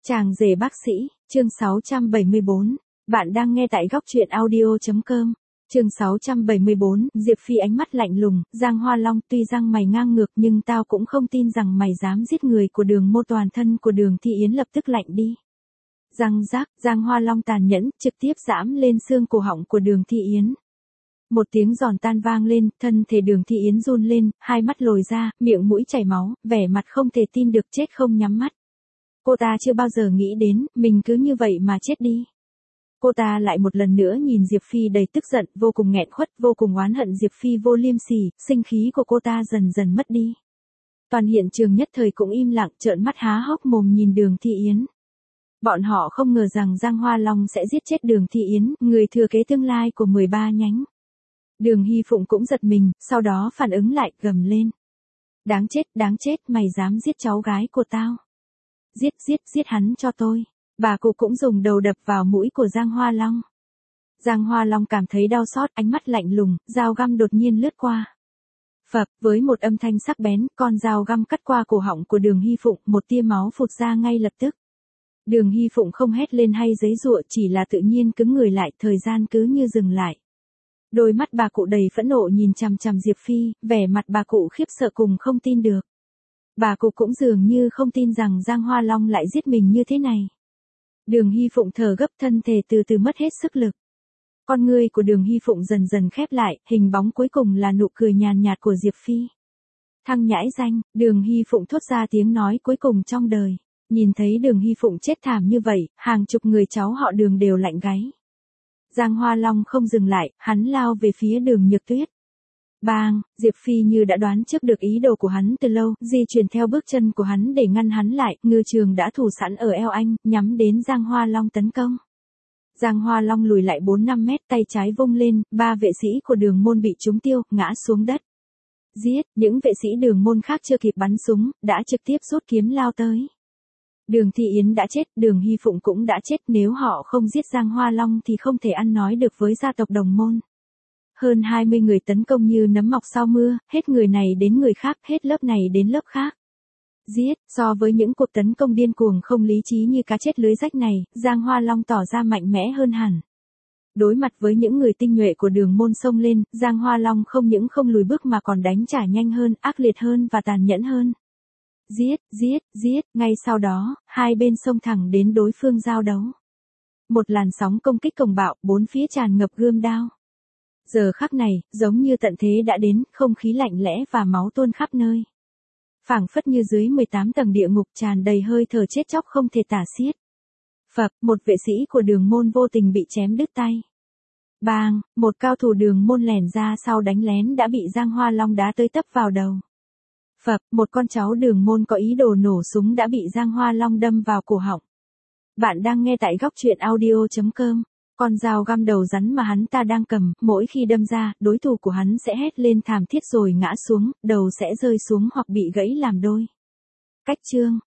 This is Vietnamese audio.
Chàng rể bác sĩ, chương 674. Bạn đang nghe tại góc truyện audio.com. Chương 674, Diệp Phi ánh mắt lạnh lùng, Giang Hoa Long, tuy răng mày ngang ngược nhưng tao cũng không tin rằng mày dám giết người của Đường Mô. Toàn thân của Đường Thị Yến lập tức lạnh đi. Răng rác, Giang Hoa Long tàn nhẫn, trực tiếp giẫm lên xương cổ họng của Đường Thị Yến. Một tiếng giòn tan vang lên, thân thể Đường Thị Yến run lên, hai mắt lồi ra, miệng mũi chảy máu, vẻ mặt không thể tin được, chết không nhắm mắt. Cô ta chưa bao giờ nghĩ đến, mình cứ như vậy mà chết đi. Cô ta lại một lần nữa nhìn Diệp Phi đầy tức giận, vô cùng nghẹn khuất, vô cùng oán hận Diệp Phi vô liêm sỉ, sinh khí của cô ta dần dần mất đi. Toàn hiện trường nhất thời cũng im lặng, trợn mắt há hốc mồm nhìn Đường Thị Yến. Bọn họ không ngờ rằng Giang Hoa Long sẽ giết chết Đường Thị Yến, người thừa kế tương lai của 13 nhánh. Đường Hy Phụng cũng giật mình, sau đó phản ứng lại, gầm lên. Đáng chết, mày dám giết cháu gái của tao. Giết hắn cho tôi. Bà cụ cũng dùng đầu đập vào mũi của Giang Hoa Long. Giang Hoa Long cảm thấy đau xót, ánh mắt lạnh lùng, dao găm đột nhiên lướt qua. Phập, với một âm thanh sắc bén, con dao găm cắt qua cổ họng của Đường Hy Phụng, một tia máu phụt ra ngay lập tức. Đường Hy Phụng không hét lên hay giãy giụa, chỉ là tự nhiên cứng người lại, thời gian cứ như dừng lại. Đôi mắt bà cụ đầy phẫn nộ nhìn chằm chằm Diệp Phi, vẻ mặt bà cụ khiếp sợ cùng không tin được. Bà cụ cũng dường như không tin rằng Giang Hoa Long lại giết mình như thế này. Đường Hy Phụng thở gấp, thân thể từ từ mất hết sức lực. Con ngươi của Đường Hy Phụng dần dần khép lại, hình bóng cuối cùng là nụ cười nhàn nhạt của Diệp Phi. Thằng nhãi danh, Đường Hy Phụng thốt ra tiếng nói cuối cùng trong đời. Nhìn thấy Đường Hy Phụng chết thảm như vậy, hàng chục người cháu họ Đường đều lạnh gáy. Giang Hoa Long không dừng lại, hắn lao về phía Đường Nhược Tuyết. Bang, Diệp Phi như đã đoán trước được ý đồ của hắn từ lâu, di chuyển theo bước chân của hắn để ngăn hắn lại, ngư trường đã thủ sẵn ở eo anh, nhắm đến Giang Hoa Long tấn công. Giang Hoa Long lùi lại 4-5 mét, tay trái vung lên, 3 vệ sĩ của Đường môn bị trúng tiêu, ngã xuống đất. Giết, những vệ sĩ Đường môn khác chưa kịp bắn súng, đã trực tiếp rút kiếm lao tới. Đường Thị Yến đã chết, Đường Hy Phụng cũng đã chết, nếu họ không giết Giang Hoa Long thì không thể ăn nói được với gia tộc Đồng môn. Hơn 20 người tấn công như nấm mọc sau mưa, hết người này đến người khác, hết lớp này đến lớp khác. Giết, so với những cuộc tấn công điên cuồng không lý trí như cá chết lưới rách này, Giang Hoa Long tỏ ra mạnh mẽ hơn hẳn. Đối mặt với những người tinh nhuệ của Đường môn xông lên, Giang Hoa Long không những không lùi bước mà còn đánh trả nhanh hơn, ác liệt hơn và tàn nhẫn hơn. Giết, ngay sau đó, hai bên xông thẳng đến đối phương giao đấu. Một làn sóng công kích cuồng bạo, bốn phía tràn ngập gươm đao. Giờ khắc này, giống như tận thế đã đến, không khí lạnh lẽ và máu tuôn khắp nơi. Phảng phất như dưới 18 tầng địa ngục, tràn đầy hơi thở chết chóc không thể tả xiết. Phập, một vệ sĩ của Đường môn vô tình bị chém đứt tay. Bang, một cao thủ Đường môn lẻn ra sau đánh lén đã bị Giang Hoa Long đá tới tấp vào đầu. Phập, một con cháu Đường môn có ý đồ nổ súng đã bị Giang Hoa Long đâm vào cổ họng. Bạn đang nghe tại góc truyện audio.com. Con dao găm đầu rắn mà hắn ta đang cầm, mỗi khi đâm ra, đối thủ của hắn sẽ hét lên thảm thiết rồi ngã xuống, đầu sẽ rơi xuống hoặc bị gãy làm đôi. Cách chương,